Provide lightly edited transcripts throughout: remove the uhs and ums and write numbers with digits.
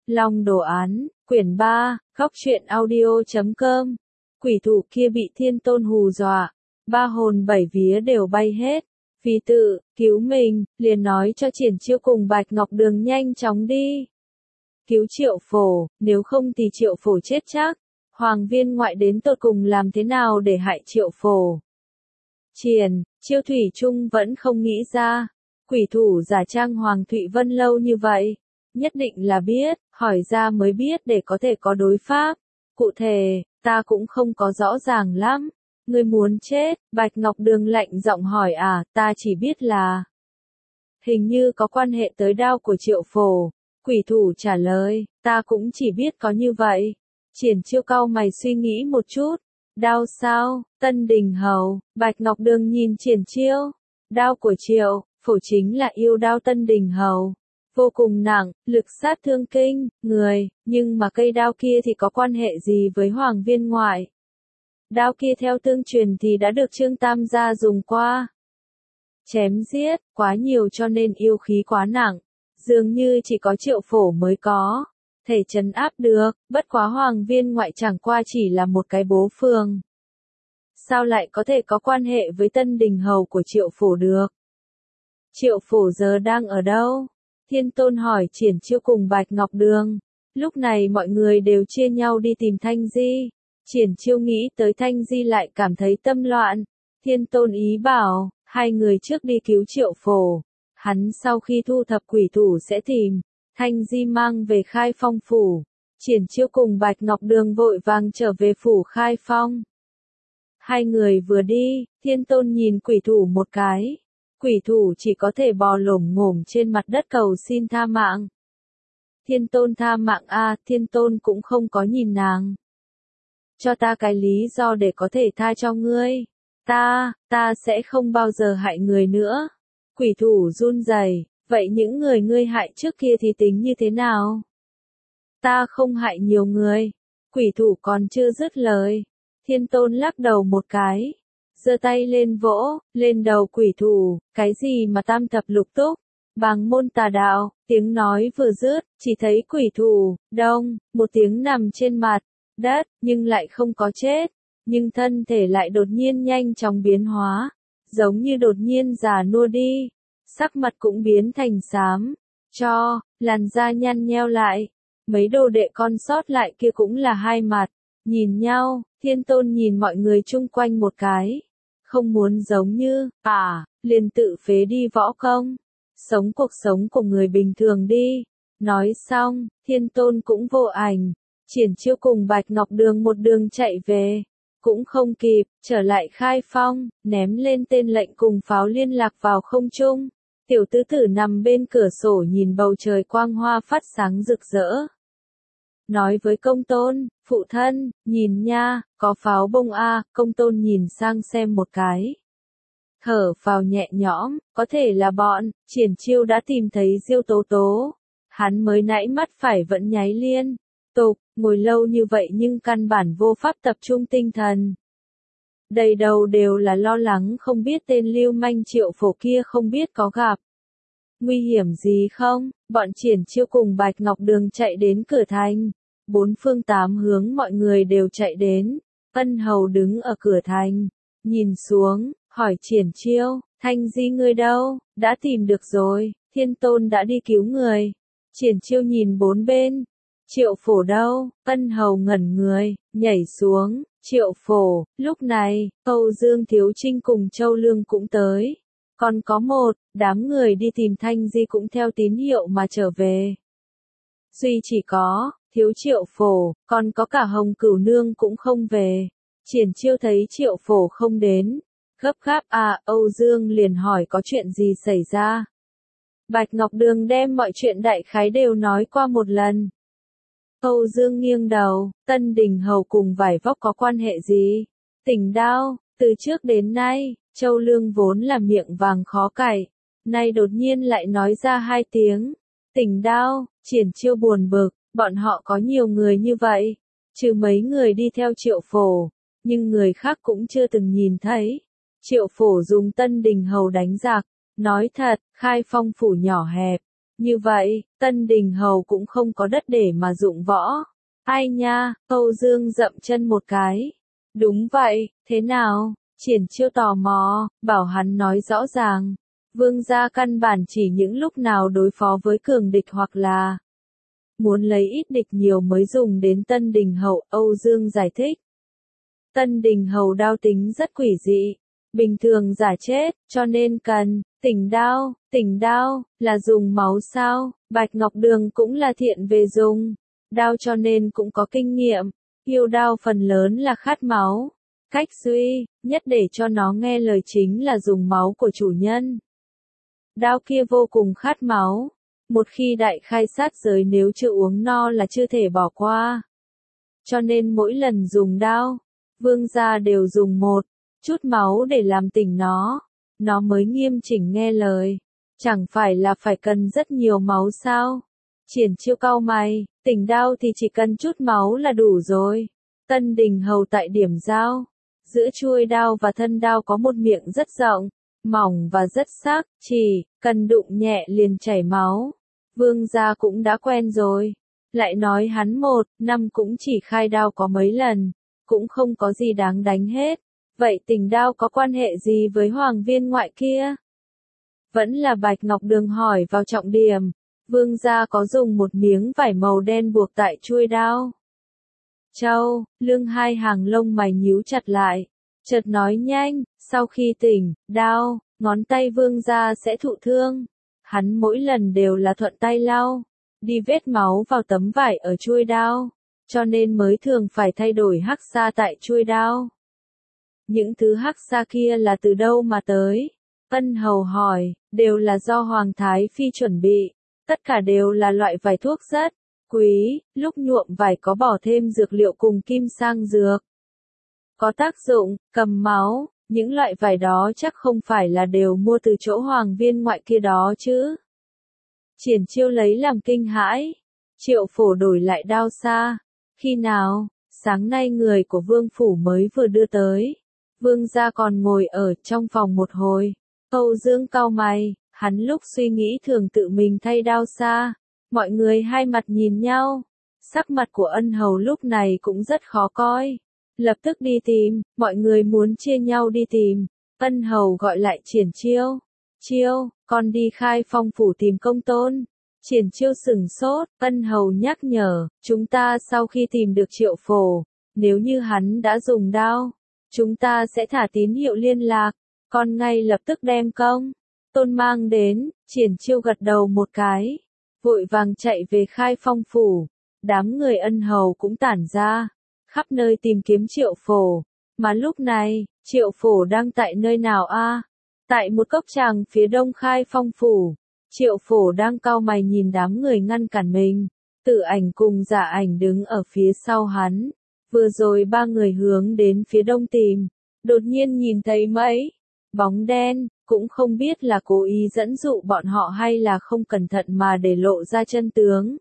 Long đồ án, quyển 3, góc truyện audio.com. Quỷ thủ kia bị Thiên Tôn hù dọa, ba hồn bảy vía đều bay hết. Vì tự cứu mình, liền nói cho Triển Chiêu cùng Bạch Ngọc Đường nhanh chóng đi cứu Triệu Phổ, nếu không thì Triệu Phổ chết chắc. Hoàng viên ngoại đến tột cùng làm thế nào để hại Triệu Phổ? Triển Chiêu thủy chung vẫn không nghĩ ra. Quỷ thủ giả trang Hoàng Thụy Vân lâu như vậy, nhất định là biết, hỏi ra mới biết để có thể có đối pháp. Cụ thể, ta cũng không có rõ ràng lắm. Ngươi muốn chết? Bạch Ngọc Đường lạnh giọng hỏi. Ta chỉ biết là hình như có quan hệ tới đao của Triệu Phổ. Quỷ thủ trả lời, ta cũng chỉ biết có như vậy. Triển Chiêu cau mày suy nghĩ một chút. Đao sao? Tân Đình Hầu. Bạch Ngọc Đường nhìn Triển Chiêu. Đao của Triệu Phổ chính là yêu đao Tân Đình Hầu. Vô cùng nặng, lực sát thương kinh người, nhưng mà cây đao kia thì có quan hệ gì với Hoàng viên ngoại? Đao kia theo tương truyền thì đã được Trương Tam gia dùng qua. Chém giết, quá nhiều cho nên yêu khí quá nặng. Dường như chỉ có Triệu Phổ mới có thể trấn áp được, bất quá Hoàng viên ngoại chẳng qua chỉ là một cái bố phường. Sao lại có thể có quan hệ với Tân Đình Hầu của Triệu Phổ được? Triệu Phổ giờ đang ở đâu? Thiên Tôn hỏi Triển Chiêu cùng Bạch Ngọc Đường. Lúc này mọi người đều chia nhau đi tìm Thanh Di. Triển Chiêu nghĩ tới Thanh Di lại cảm thấy tâm loạn. Thiên Tôn ý bảo, hai người trước đi cứu Triệu Phổ. Hắn sau khi thu thập quỷ thủ sẽ tìm Thanh Di mang về Khai Phong phủ. Triển Chiêu cùng Bạch Ngọc Đường vội vàng trở về phủ Khai Phong. Hai người vừa đi, Thiên Tôn nhìn quỷ thủ một cái. Quỷ thủ chỉ có thể bò lổm ngổm trên mặt đất cầu xin tha mạng. Thiên Tôn tha mạng Thiên Tôn cũng không có nhìn nàng. Cho ta cái lý do để có thể tha cho ngươi. Ta sẽ không bao giờ hại người nữa. Quỷ thủ run rẩy, vậy những người ngươi hại trước kia thì tính như thế nào? Ta không hại nhiều người. Quỷ thủ còn chưa dứt lời. Thiên Tôn lắc đầu một cái. Giơ tay lên vỗ, lên đầu quỷ thủ, cái gì mà tam thập lục túc, bàng môn tà đạo, tiếng nói vừa dứt, chỉ thấy quỷ thủ, đông, một tiếng nằm trên mặt đất, nhưng lại không có chết, nhưng thân thể lại đột nhiên nhanh chóng biến hóa, giống như đột nhiên già nua đi, sắc mặt cũng biến thành xám, làn da nhăn nheo lại, mấy đồ đệ con sót lại kia cũng là hai mặt, nhìn nhau, Thiên Tôn nhìn mọi người chung quanh một cái. Không muốn giống như, liền tự phế đi võ công. Sống cuộc sống của người bình thường đi. Nói xong, Thiên Tôn cũng vô ảnh. Triển Chiêu cùng Bạch Ngọc Đường một đường chạy về. Cũng không kịp, trở lại Khai Phong, ném lên tên lệnh cùng pháo liên lạc vào không trung. Tiểu tứ tử nằm bên cửa sổ nhìn bầu trời quang hoa phát sáng rực rỡ. Nói với Công Tôn, phụ thân, nhìn nha, có pháo bông Công Tôn nhìn sang xem một cái. Thở phào nhẹ nhõm, có thể là bọn, Triển Chiêu đã tìm thấy Diêu Tố Tố. Hắn mới nãy mắt phải vẫn nháy liên tục, ngồi lâu như vậy nhưng căn bản vô pháp tập trung tinh thần. Đầy đầu đều là lo lắng không biết tên lưu manh Triệu Phổ kia không biết có gặp nguy hiểm gì không. Bọn Triển Chiêu cùng Bạch Ngọc Đường chạy đến cửa thành. Bốn phương tám hướng mọi người đều chạy đến. Ân Hầu đứng ở cửa thành, nhìn xuống, hỏi Triển Chiêu, Thanh Di ngươi đâu? Đã tìm được rồi, Thiên Tôn đã đi cứu người. Triển Chiêu nhìn bốn bên. Triệu Phổ đâu? Ân Hầu ngẩn người, nhảy xuống. Triệu Phổ, lúc này, Âu Dương Thiếu Trinh cùng Châu Lương cũng tới. Còn có đám người đi tìm Thanh Di cũng theo tín hiệu mà trở về. Duy chỉ có thiếu Triệu Phổ, còn có cả Hồng Cửu Nương cũng không về. Triển Chiêu thấy Triệu Phổ không đến, gấp gáp Âu Dương liền hỏi có chuyện gì xảy ra. Bạch Ngọc Đường đem mọi chuyện đại khái đều nói qua một lần. Âu Dương nghiêng đầu, Tân Đình Hầu cùng Vải Vóc có quan hệ gì? Tỉnh Đao, từ trước đến nay, Châu Lương vốn là miệng vàng khó cày, nay đột nhiên lại nói ra hai tiếng. Tỉnh Đao, Triển Chiêu buồn bực. Bọn họ có nhiều người như vậy, trừ mấy người đi theo Triệu Phổ, nhưng người khác cũng chưa từng nhìn thấy. Triệu Phổ dùng Tân Đình Hầu đánh giặc, nói thật, Khai Phong phủ nhỏ hẹp, Như vậy, Tân Đình Hầu cũng không có đất để mà dụng võ. Ai nha, Âu Dương dậm chân một cái. Đúng vậy, thế nào? Triển Chiêu tò mò, bảo hắn nói rõ ràng. Vương gia căn bản chỉ những lúc nào đối phó với cường địch hoặc là muốn lấy ít địch nhiều mới dùng đến Tân Đình Hầu, Âu Dương giải thích. Tân Đình Hầu đao tính rất quỷ dị, bình thường giả chết, cho nên cần tỉnh đao, là dùng máu sao, Bạch Ngọc Đường cũng là thiện về dùng đao cho nên cũng có kinh nghiệm, yêu đao phần lớn là khát máu. Cách duy nhất để cho nó nghe lời chính là dùng máu của chủ nhân. Đao kia vô cùng khát máu. Một khi đại khai sát giới nếu chưa uống no là chưa thể bỏ qua. Cho nên mỗi lần dùng đao, vương gia đều dùng một chút máu để làm tỉnh nó mới nghiêm chỉnh nghe lời. Chẳng phải là phải cần rất nhiều máu sao? Triển Chiêu cau mày, tỉnh đao thì chỉ cần chút máu là đủ rồi. Tân Đình Hầu tại điểm giao, giữa chuôi đao và thân đao có một miệng rất rộng, mỏng và rất sắc, chỉ cần đụng nhẹ liền chảy máu. Vương gia cũng đã quen rồi. Lại nói hắn 1 năm cũng chỉ khai đao có mấy lần, cũng không có gì đáng đánh hết. Vậy tỉnh đao có quan hệ gì với hoàng viên ngoại kia? Vẫn là Bạch Ngọc Đường hỏi vào trọng điểm. Vương gia có dùng một miếng vải màu đen buộc tại chuôi đao. Châu, lưng hai hàng lông mày nhíu chặt lại. Chợt nói nhanh, sau khi tỉnh đao, ngón tay vương gia sẽ thụ thương. Hắn mỗi lần đều là thuận tay lau đi vết máu vào tấm vải ở chuôi đao, cho nên mới thường phải thay đổi hắc sa tại chuôi đao. Những thứ hắc sa kia là từ đâu mà tới? Ân Hầu hỏi, đều là do Hoàng Thái Phi chuẩn bị, tất cả đều là loại vải thuốc rất quý, lúc nhuộm vải có bỏ thêm dược liệu cùng kim sang dược. Có tác dụng, cầm máu, những loại vải đó chắc không phải là đều mua từ chỗ hoàng viên ngoại kia đó chứ. Triển Chiêu lấy làm kinh hãi. Triệu Phổ đổi lại đao xa. Khi nào? Sáng nay người của Vương Phủ mới vừa đưa tới. Vương gia còn ngồi ở trong phòng một hồi. Âu Dương cau mày, hắn lúc suy nghĩ thường tự mình thay đao xa. Mọi người hai mặt nhìn nhau. Sắc mặt của Ân Hầu lúc này cũng rất khó coi. Lập tức đi tìm, mọi người muốn chia nhau đi tìm. Ân Hầu gọi lại Triển Chiêu. Chiêu, con đi Khai Phong phủ tìm công tôn. Triển Chiêu sừng sốt, Ân Hầu nhắc nhở, chúng ta sau khi tìm được Triệu Phổ, nếu như hắn đã dùng đao, chúng ta sẽ thả tín hiệu liên lạc, con ngay lập tức đem công tôn mang đến. Triển Chiêu gật đầu một cái, vội vàng chạy về Khai Phong phủ. Đám người Ân Hầu cũng tản ra, khắp nơi tìm kiếm Triệu Phổ. Mà lúc này, Triệu Phổ đang tại nơi nào a? Tại một cốc tràng phía đông Khai Phong phủ. Triệu Phổ đang cau mày nhìn đám người ngăn cản mình. Tự Ảnh cùng Giả Ảnh đứng ở phía sau hắn. Vừa rồi ba người hướng đến phía đông tìm, đột nhiên nhìn thấy mấy bóng đen, cũng không biết là cố ý dẫn dụ bọn họ hay là không cẩn thận mà để lộ ra chân tướng.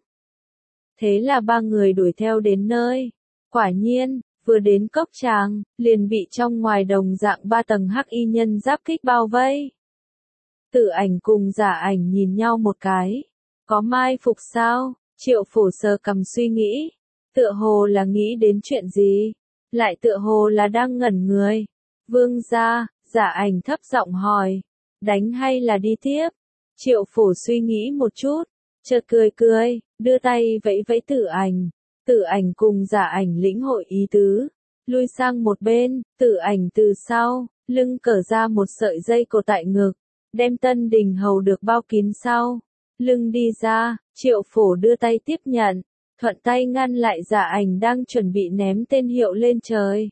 Thế là ba người đuổi theo đến nơi. Quả nhiên, vừa đến cốc tràng, liền bị trong ngoài đồng dạng 3 tầng hắc y nhân giáp kích bao vây. Tự Ảnh cùng Giả Ảnh nhìn nhau một cái. Có mai phục sao? Triệu Phổ sờ cằm suy nghĩ. Tựa hồ là nghĩ đến chuyện gì? Lại tựa hồ là đang ngẩn người. Vương gia, Giả Ảnh thấp giọng hỏi. Đánh hay là đi tiếp? Triệu Phổ suy nghĩ một chút. Chợt cười, đưa tay vẫy vẫy Tự Ảnh. Tự Ảnh cùng Giả Ảnh lĩnh hội ý tứ. Lui sang một bên, Tự Ảnh từ sau, lưng cởi ra một sợi dây cột tại ngực. Đem Tân Đình Hầu được bao kín sau. Lưng đi ra, Triệu Phổ đưa tay tiếp nhận. Thuận tay ngăn lại Giả Ảnh đang chuẩn bị ném tên hiệu lên trời.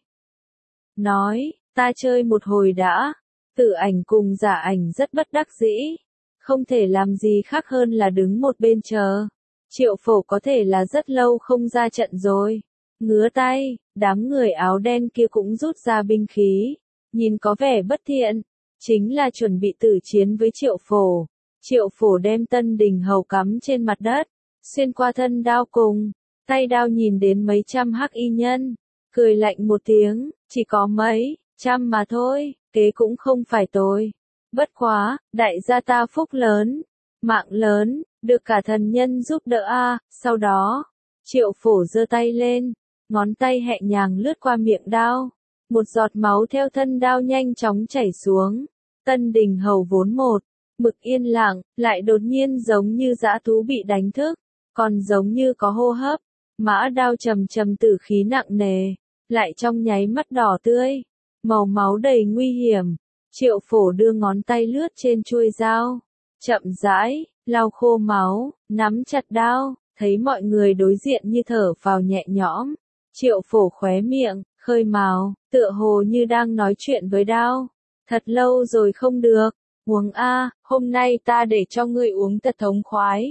Nói, ta chơi một hồi đã. Tự Ảnh cùng Giả Ảnh rất bất đắc dĩ. Không thể làm gì khác hơn là đứng một bên chờ. Triệu Phổ có thể là rất lâu không ra trận rồi. Ngứa tay, đám người áo đen kia cũng rút ra binh khí. Nhìn có vẻ bất thiện. Chính là chuẩn bị tử chiến với Triệu Phổ. Triệu Phổ đem Tân Đình Hầu cắm trên mặt đất. Xuyên qua thân đao cùng. Tay đao nhìn đến mấy trăm hắc y nhân. Cười lạnh một tiếng, chỉ có mấy trăm mà thôi, kế cũng không phải tồi. Bất quá, đại gia ta phúc lớn, mạng lớn, được cả thần nhân giúp đỡ a. Sau đó, Triệu Phổ giơ tay lên, ngón tay nhẹ nhàng lướt qua miệng đao, một giọt máu theo thân đao nhanh chóng chảy xuống. Tân Đình Hầu vốn một mực yên lặng, lại đột nhiên giống như dã thú bị đánh thức, còn giống như có hô hấp. Mã đao trầm trầm tử khí nặng nề, lại trong nháy mắt đỏ tươi, màu máu đầy nguy hiểm. Triệu Phổ đưa ngón tay lướt trên chuôi dao, chậm rãi lau khô máu, nắm chặt đao, thấy mọi người đối diện như thở vào nhẹ nhõm. Triệu Phổ khóe miệng khơi mào, tựa hồ như đang nói chuyện với đao. Thật lâu rồi không được, uống a, hôm nay ta để cho ngươi uống thật thống khoái.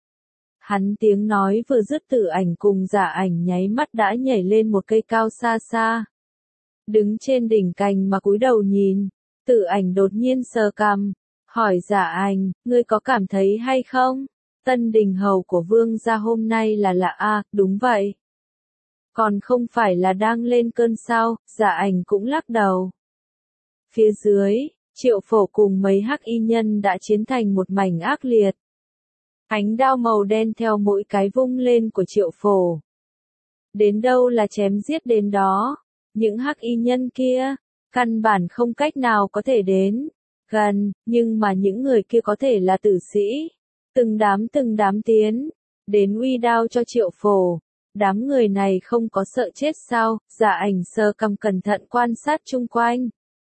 Hắn tiếng nói vừa dứt, Tử Ảnh cùng Dạ Ảnh nháy mắt đã nhảy lên một cây cao xa xa. Đứng trên đỉnh cành mà cúi đầu nhìn, Tử Ảnh đột nhiên sờ cằm, hỏi Dạ Ảnh, ngươi có cảm thấy hay không? Tân Đình Hầu của Vương gia hôm nay là lạ a, đúng vậy. Còn không phải là đang lên cơn sao? Dạ Ảnh cũng lắc đầu. Phía dưới, Triệu Phổ cùng mấy hắc y nhân đã chiến thành một mảnh ác liệt. Ánh đao màu đen theo mỗi cái vung lên của Triệu Phổ. Đến đâu là chém giết đến đó. Những hắc y nhân kia, căn bản không cách nào có thể đến gần, nhưng mà những người kia có thể là tử sĩ. Từng đám tiến, đến uy đao cho Triệu Phổ. Đám người này không có sợ chết sao? Dạ Ảnh sờ cằm cẩn thận quan sát chung quanh.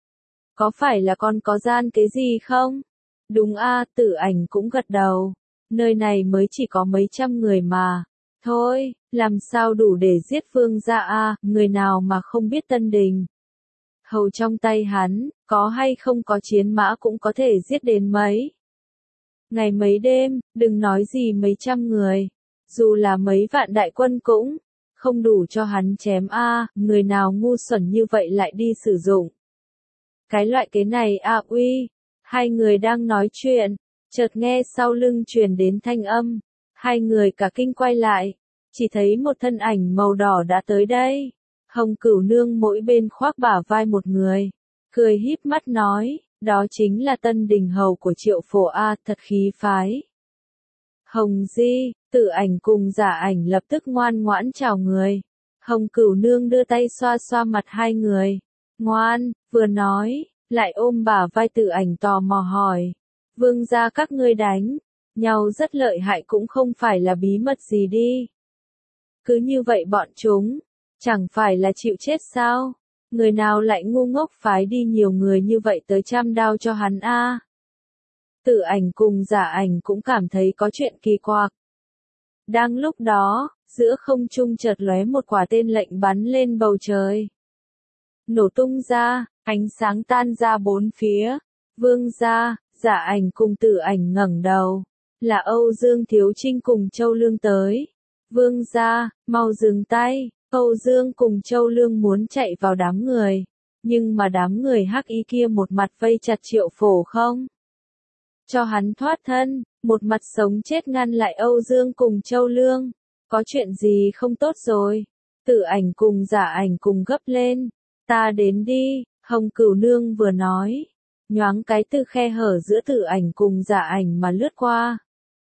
Có phải là con có gian kế gì không? Đúng a, Tử Ảnh cũng gật đầu. Nơi này mới chỉ có mấy trăm người mà. Thôi, làm sao đủ để giết Vương gia a, người nào mà không biết Tân Đình Hầu trong tay hắn, có hay không có chiến mã cũng có thể giết đến mấy ngày mấy đêm, đừng nói gì mấy trăm người. Dù là mấy vạn đại quân cũng không đủ cho hắn chém a, người nào ngu xuẩn như vậy lại đi sử dụng cái loại kế này a uy. Hai người đang nói chuyện, chợt nghe sau lưng truyền đến thanh âm, hai người cả kinh quay lại, chỉ thấy một thân ảnh màu đỏ đã tới đây. Hồng Cửu Nương mỗi bên khoác bả vai một người, cười híp mắt nói, đó chính là Tân Đình Hầu của Triệu Phổ a, thật khí phái. Hồng Di, Tử Ảnh cùng Dạ Ảnh lập tức ngoan ngoãn chào người. Hồng Cửu Nương đưa tay xoa xoa mặt hai người. Ngoan, vừa nói, lại ôm bả vai Tử Ảnh tò mò hỏi. Vương gia các ngươi đánh nhau rất lợi hại cũng không phải là bí mật gì đi. Cứ như vậy bọn chúng, chẳng phải là chịu chết sao? Người nào lại ngu ngốc phái đi nhiều người như vậy tới trăm đao cho hắn a? Tử Ảnh cùng Dạ Ảnh cũng cảm thấy có chuyện kỳ quặc. Đang lúc đó, giữa không trung chợt lóe một quả tên lệnh bắn lên bầu trời. Nổ tung ra, ánh sáng tan ra bốn phía. Vương gia, Dạ Ảnh cùng Tử Ảnh ngẩng đầu. Là Âu Dương Thiếu Trinh cùng Châu Lương tới. Vương gia, mau dừng tay. Âu Dương cùng Châu Lương muốn chạy vào đám người. Nhưng mà đám người hắc y kia một mặt vây chặt Triệu Phổ không cho hắn thoát thân, một mặt sống chết ngăn lại Âu Dương cùng Châu Lương. Có chuyện gì không tốt rồi? Tử Ảnh cùng Dạ Ảnh cùng gấp lên. Ta đến đi, Hồng Cửu Nương vừa nói. Nhoáng cái từ khe hở giữa Tử Ảnh cùng Dạ Ảnh mà lướt qua.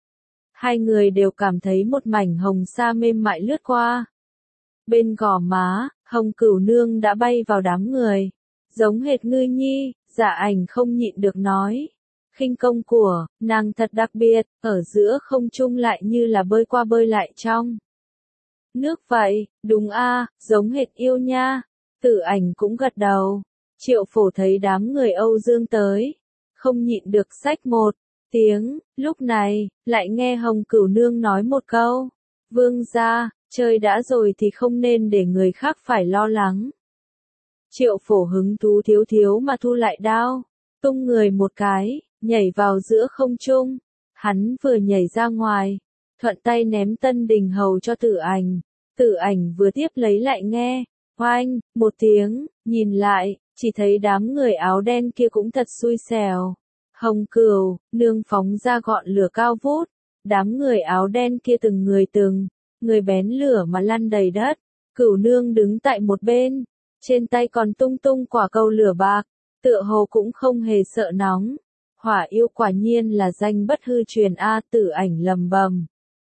Hai người đều cảm thấy một mảnh hồng sa mềm mại lướt qua. Bên gò má, Hồng Cửu Nương đã bay vào đám người. Giống hệt Ngư Nhi, Dạ Ảnh không nhịn được nói. Khinh công của nàng thật đặc biệt, ở giữa không trung lại như là bơi qua bơi lại trong nước vậy. Đúng a, giống hệt yêu nha. Tử Ảnh cũng gật đầu. Triệu Phổ thấy đám người Âu Dương tới, không nhịn được xách một tiếng. Lúc này, lại nghe Hồng Cửu Nương nói một câu. Vương gia, chơi đã rồi thì không nên để người khác phải lo lắng. Triệu Phổ hứng thú thiếu thiếu mà thu lại đao, tung người một cái, nhảy vào giữa không trung. Hắn vừa nhảy ra ngoài, thuận tay ném Tân Đình Hầu cho Tử Ảnh. Tử Ảnh vừa tiếp lấy lại nghe, oanh, một tiếng, nhìn lại, chỉ thấy đám người áo đen kia cũng thật xui xẻo. Hồng Cửu Nương phóng ra ngọn lửa cao vút, đám người áo đen kia từng người bén lửa mà lăn đầy đất. Cửu Nương đứng tại một bên, trên tay còn tung tung quả cầu lửa bạc, tựa hồ cũng không hề sợ nóng. Hỏa yêu quả nhiên là danh bất hư truyền a, Tử Ảnh lầm bầm.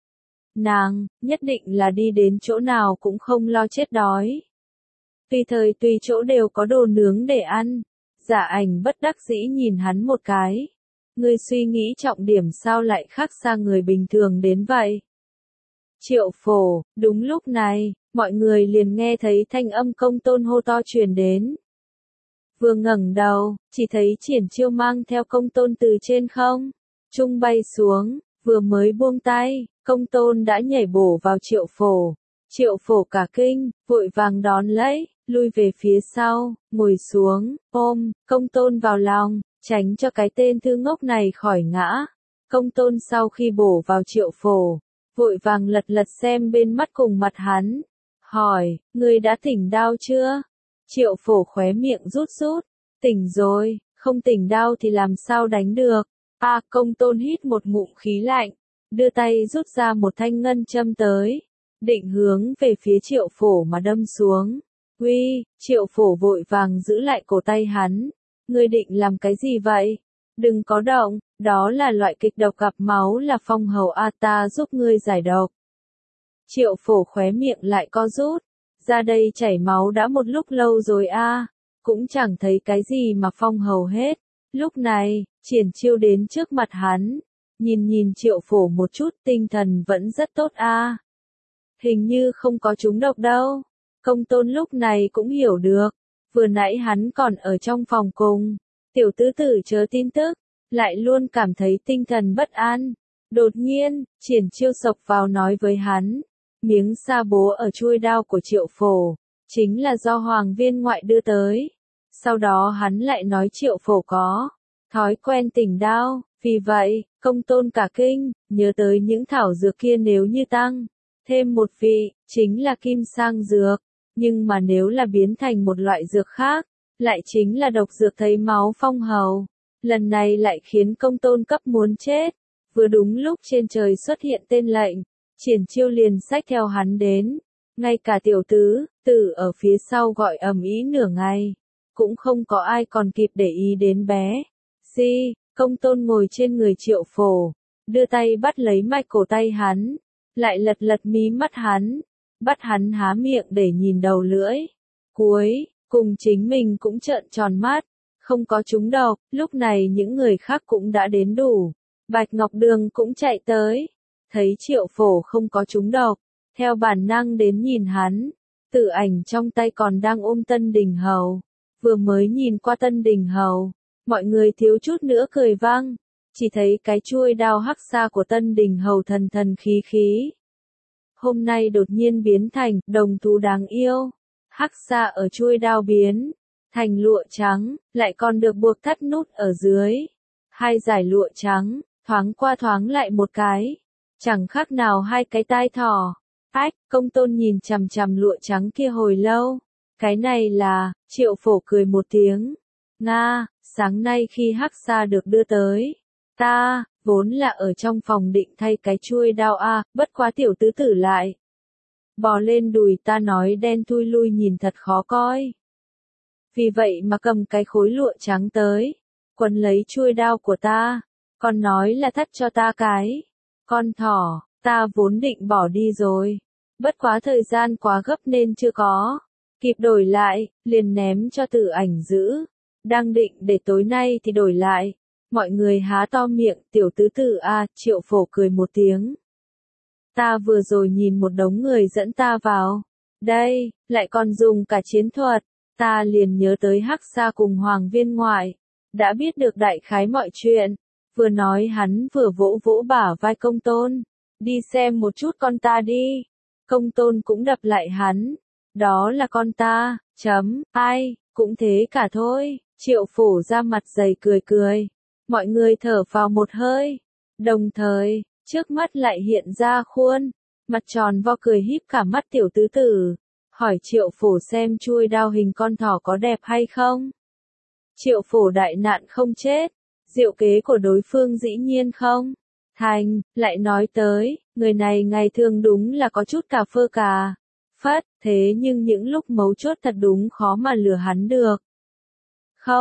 Nàng, nhất định là đi đến chỗ nào cũng không lo chết đói. Tùy thời tùy chỗ đều có đồ nướng để ăn. Dạ Ảnh bất đắc dĩ nhìn hắn một cái. Ngươi suy nghĩ trọng điểm sao lại khác xa người bình thường đến vậy? Triệu Phổ, đúng lúc này, mọi người liền nghe thấy thanh âm Công Tôn hô to truyền đến. Vừa ngẩng đầu, chỉ thấy Triển Chiêu mang theo Công Tôn từ trên không trung bay xuống, vừa mới buông tay, Công Tôn đã nhảy bổ vào Triệu Phổ. Triệu Phổ cả kinh, vội vàng đón lấy, lui về phía sau, ngồi xuống, ôm Công Tôn vào lòng, tránh cho cái tên thư ngốc này khỏi ngã. Công Tôn sau khi bổ vào Triệu Phổ, vội vàng lật lật xem bên mắt cùng mặt hắn, hỏi, ngươi đã tỉnh đau chưa? Triệu Phổ khóe miệng rút rút, tỉnh rồi, không tỉnh đau thì làm sao đánh được. Công Tôn hít một ngụm khí lạnh, đưa tay rút ra một thanh ngân châm tới, định hướng về phía Triệu Phổ mà đâm xuống. Uy, Triệu Phổ vội vàng giữ lại cổ tay hắn, ngươi định làm cái gì vậy? Đừng có động, đó là loại kịch độc gặp máu là phong hầu ta giúp ngươi giải độc. Triệu Phổ khóe miệng lại co rút, ra đây chảy máu đã một lúc lâu rồi cũng chẳng thấy cái gì mà phong hầu hết. Lúc này, Triển Chiêu đến trước mặt hắn, nhìn Triệu Phổ một chút, tinh thần vẫn rất tốt Hình như không có trúng độc đâu. Công Tôn lúc này cũng hiểu được, vừa nãy hắn còn ở trong phòng cùng tiểu tứ tử chớ tin tức, lại luôn cảm thấy tinh thần bất an. Đột nhiên, Triển Chiêu sộc vào nói với hắn, miếng sa bố ở chuôi đao của Triệu Phổ, chính là do Hoàng Viên Ngoại đưa tới. Sau đó hắn lại nói Triệu Phổ có thói quen tỉnh đao, vì vậy, Công Tôn cả kinh, nhớ tới những thảo dược kia nếu như tăng thêm một vị, chính là kim sang dược, nhưng mà nếu là biến thành một loại dược khác, lại chính là độc dược thấy máu phong hầu. Lần này lại khiến Công Tôn cấp muốn chết. Vừa đúng lúc trên trời xuất hiện tên lệnh, Triển Chiêu liền xách theo hắn đến. Ngay cả tiểu tứ tử ở phía sau gọi ầm ĩ nửa ngày, cũng không có ai còn kịp để ý đến bé. Công Tôn ngồi trên người Triệu Phổ, đưa tay bắt lấy mạch cổ tay hắn, lại lật lật mí mắt hắn, bắt hắn há miệng để nhìn đầu lưỡi. Cuối cùng chính mình cũng trợn tròn mắt, không có trúng độc. Lúc này những người khác cũng đã đến đủ. Bạch Ngọc Đường cũng chạy tới, thấy Triệu Phổ không có trúng độc, theo bản năng đến nhìn hắn. Tử Ảnh trong tay còn đang ôm Tân Đình Hầu, vừa mới nhìn qua Tân Đình Hầu, mọi người thiếu chút nữa cười vang, chỉ thấy cái chuôi đao hắc xa của Tân Đình Hầu thần thần khí khí. Hôm nay đột nhiên biến thành đồng thú đáng yêu, hắc xa ở chuôi đao biến thành lụa trắng, lại còn được buộc thắt nút ở dưới. Hai dải lụa trắng, thoáng qua thoáng lại một cái, chẳng khác nào hai cái tai thỏ. Công Tôn nhìn chằm chằm lụa trắng kia hồi lâu. Cái này là, Triệu Phổ cười một tiếng. Sáng nay khi hắc xa được đưa tới, ta vốn là ở trong phòng định thay cái chuôi đao bất quá tiểu tứ tử lại bò lên đùi ta nói đen thui lui nhìn thật khó coi. Vì vậy mà cầm cái khối lụa trắng tới, quấn lấy chuôi đao của ta, còn nói là thắt cho ta cái con thỏ. Ta vốn định bỏ đi rồi, bất quá thời gian quá gấp nên chưa có kịp đổi lại, liền ném cho Tử Ảnh giữ. Đang định để tối nay thì đổi lại. Mọi người há to miệng, tiểu tứ tử Triệu Phổ cười một tiếng. Ta vừa rồi nhìn một đống người dẫn ta vào đây, lại còn dùng cả chiến thuật, ta liền nhớ tới hắc xa cùng Hoàng Viên Ngoại, đã biết được đại khái mọi chuyện. Vừa nói hắn vừa vỗ vỗ bả vai Công Tôn, đi xem một chút con ta đi. Công Tôn cũng đập lại hắn, đó là con ta, ai, cũng thế cả thôi. Triệu Phổ ra mặt dày cười cười, mọi người thở vào một hơi, đồng thời, trước mắt lại hiện ra khuôn mặt tròn vo cười híp cả mắt tiểu tứ tử, hỏi Triệu Phổ xem chuôi đao hình con thỏ có đẹp hay không. Triệu Phổ đại nạn không chết, diệu kế của đối phương dĩ nhiên không thành, lại nói tới, người này ngày thường đúng là có chút cà phơ cà phất, thế nhưng những lúc mấu chốt thật đúng khó mà lừa hắn được. Không,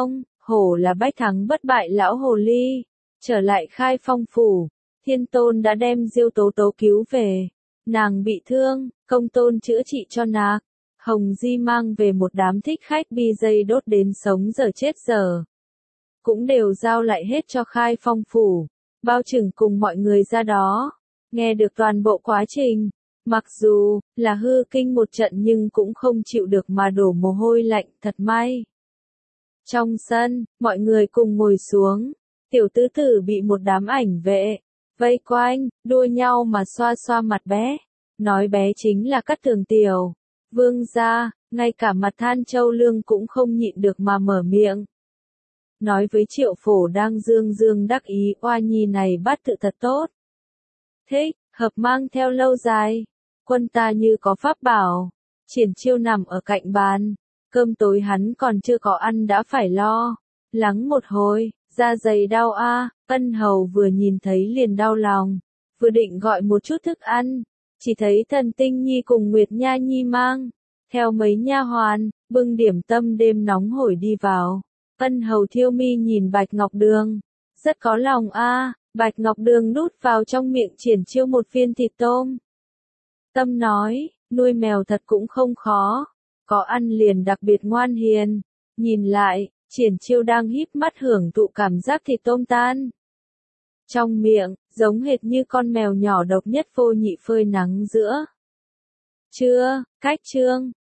Hổ là bách thắng bất bại lão hồ ly. Trở lại Khai Phong phủ, Thiên Tôn đã đem Diêu Tố Tố cứu về. Nàng bị thương, Công Tôn chữa trị cho nàng. Hồng Di mang về một đám thích khách bi dây đốt đến sống giờ chết giờ. Cũng đều giao lại hết cho Khai Phong phủ. Bao Trừng cùng mọi người ra đó, nghe được toàn bộ quá trình. Mặc dù là hư kinh một trận nhưng cũng không chịu được mà đổ mồ hôi lạnh, thật may. Trong sân, mọi người cùng ngồi xuống. Tiểu tứ tử bị một đám ảnh vệ vây quanh, đua nhau mà xoa xoa mặt bé. Nói bé chính là Cát Tường Tiểu. Vương gia, ngay cả Mặt Than Châu Lương cũng không nhịn được mà mở miệng. Nói với Triệu Phổ đang dương dương đắc ý, oa nhi này bắt tự thật tốt. Thích, hợp mang theo lâu dài. Quân ta như có pháp bảo. Triển Chiêu nằm ở cạnh bàn. Cơm tối hắn còn chưa có ăn đã phải lo. Lắng một hồi, da dày đau a. Ân Hầu vừa nhìn thấy liền đau lòng. Vừa định gọi một chút thức ăn. Chỉ thấy Thần Tinh Nhi cùng Nguyệt Nha Nhi mang. Theo mấy nha hoàn, bưng điểm tâm đêm nóng hổi đi vào. Ân Hầu Thiêu Mi nhìn Bạch Ngọc Đường. Rất có lòng a. Bạch Ngọc Đường đút vào trong miệng Triển Chiêu một viên thịt tôm. Tâm nói, nuôi mèo thật cũng không khó. Có ăn liền đặc biệt ngoan hiền. Nhìn lại, Triển Chiêu đang híp mắt hưởng thụ cảm giác thịt tôm tan trong miệng, giống hệt như con mèo nhỏ độc nhất vô nhị phơi nắng giữa trưa. Cách chương